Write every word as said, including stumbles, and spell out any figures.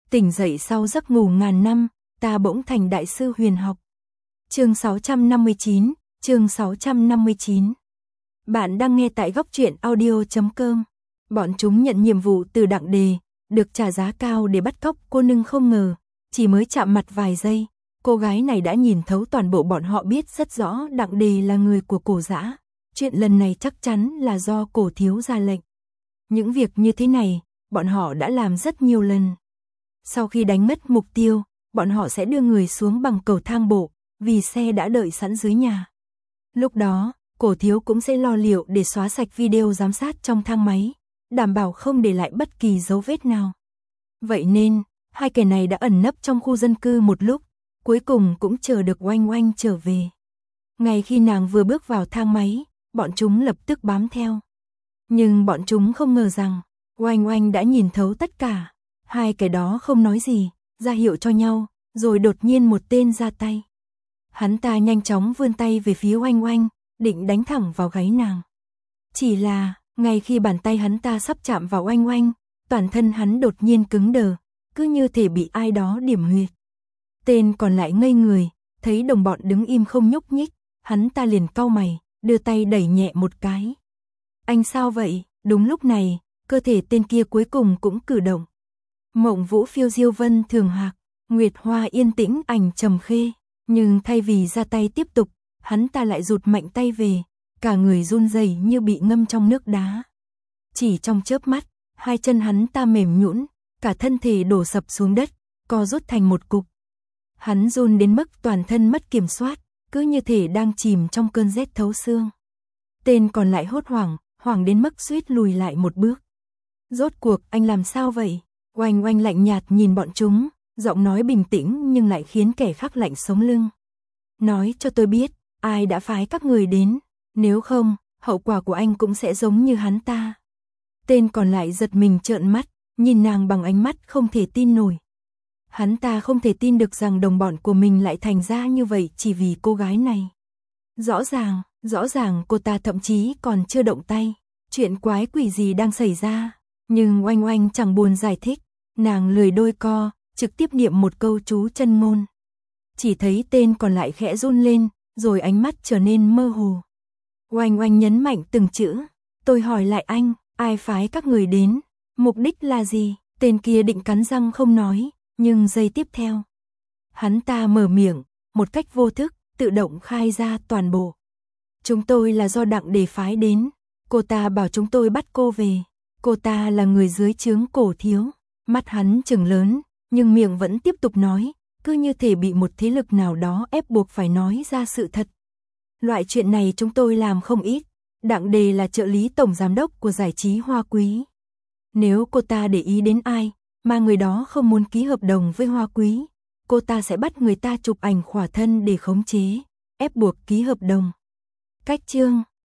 Tỉnh dậy sau giấc ngủ ngàn năm, ta bỗng thành đại sư huyền học. Chương sáu trăm năm mươi chín, chương sáu trăm năm mươi chín. Bạn đang nghe tại góc truyện audio chấm com. Bọn chúng nhận nhiệm vụ từ Đặng Đề, được trả giá cao để bắt cóc cô, nhưng không ngờ, chỉ mới chạm mặt vài giây, cô gái này đã nhìn thấu toàn bộ. Bọn họ biết rất rõ Đặng Đề là người của Cổ Dã. Chuyện lần này chắc chắn là do Cổ thiếu ra lệnh. Những việc như thế này, bọn họ đã làm rất nhiều lần. Sau khi đánh mất mục tiêu, bọn họ sẽ đưa người xuống bằng cầu thang bộ, vì xe đã đợi sẵn dưới nhà. Lúc đó, Cổ thiếu cũng sẽ lo liệu để xóa sạch video giám sát trong thang máy, đảm bảo không để lại bất kỳ dấu vết nào. Vậy nên, hai kẻ này đã ẩn nấp trong khu dân cư một lúc, cuối cùng cũng chờ được Oanh Oanh trở về. Ngay khi nàng vừa bước vào thang máy, bọn chúng lập tức bám theo. Nhưng bọn chúng không ngờ rằng, Oanh Oanh đã nhìn thấu tất cả. Hai kẻ đó không nói gì, ra hiệu cho nhau, rồi đột nhiên một tên ra tay. Hắn ta nhanh chóng vươn tay về phía Oanh Oanh, định đánh thẳng vào gáy nàng. Chỉ là, ngay khi bàn tay hắn ta sắp chạm vào Oanh Oanh, toàn thân hắn đột nhiên cứng đờ, cứ như thể bị ai đó điểm huyệt. Tên còn lại ngây người, thấy đồng bọn đứng im không nhúc nhích, hắn ta liền cau mày, đưa tay đẩy nhẹ một cái. Anh sao vậy? Đúng lúc này, cơ thể tên kia cuối cùng cũng cử động. Mộng vũ phiêu diêu vân thường hạc, nguyệt hoa yên tĩnh ảnh trầm khê. Nhưng thay vì ra tay tiếp tục, hắn ta lại rụt mạnh tay về, cả người run rẩy như bị ngâm trong nước đá. Chỉ trong chớp mắt, hai chân hắn ta mềm nhũn, cả thân thể đổ sập xuống đất, co rút thành một cục. Hắn run đến mức toàn thân mất kiểm soát, cứ như thể đang chìm trong cơn rét thấu xương. Tên còn lại hốt hoảng, hoảng đến mức suýt lùi lại một bước. Rốt cuộc anh làm sao vậy? Oanh Oanh lạnh nhạt nhìn bọn chúng, giọng nói bình tĩnh nhưng lại khiến kẻ khác lạnh sống lưng. Nói cho tôi biết, ai đã phái các người đến, nếu không, hậu quả của anh cũng sẽ giống như hắn ta. Tên còn lại giật mình trợn mắt, nhìn nàng bằng ánh mắt không thể tin nổi. Hắn ta không thể tin được rằng đồng bọn của mình lại thành ra như vậy chỉ vì cô gái này. Rõ ràng, rõ ràng cô ta thậm chí còn chưa động tay, chuyện quái quỷ gì đang xảy ra. Nhưng Oanh Oanh chẳng buồn giải thích, nàng lười đôi co, trực tiếp niệm một câu chú chân ngôn. Chỉ thấy tên còn lại khẽ run lên, rồi ánh mắt trở nên mơ hồ. Oanh Oanh nhấn mạnh từng chữ, tôi hỏi lại anh, ai phái các người đến, mục đích là gì? Tên kia định cắn răng không nói, nhưng giây tiếp theo, hắn ta mở miệng, một cách vô thức, tự động khai ra toàn bộ. Chúng tôi là do Đặng Đề phái đến, cô ta bảo chúng tôi bắt cô về, cô ta là người dưới trướng Cổ thiếu. Mắt hắn trừng lớn, nhưng miệng vẫn tiếp tục nói, cứ như thể bị một thế lực nào đó ép buộc phải nói ra sự thật. Loại chuyện này chúng tôi làm không ít, Đặng Đề là trợ lý tổng giám đốc của giải trí Hoa Quý. Nếu cô ta để ý đến ai, mà người đó không muốn ký hợp đồng với Hoa Quý, cô ta sẽ bắt người ta chụp ảnh khỏa thân để khống chế, ép buộc ký hợp đồng. Cách chương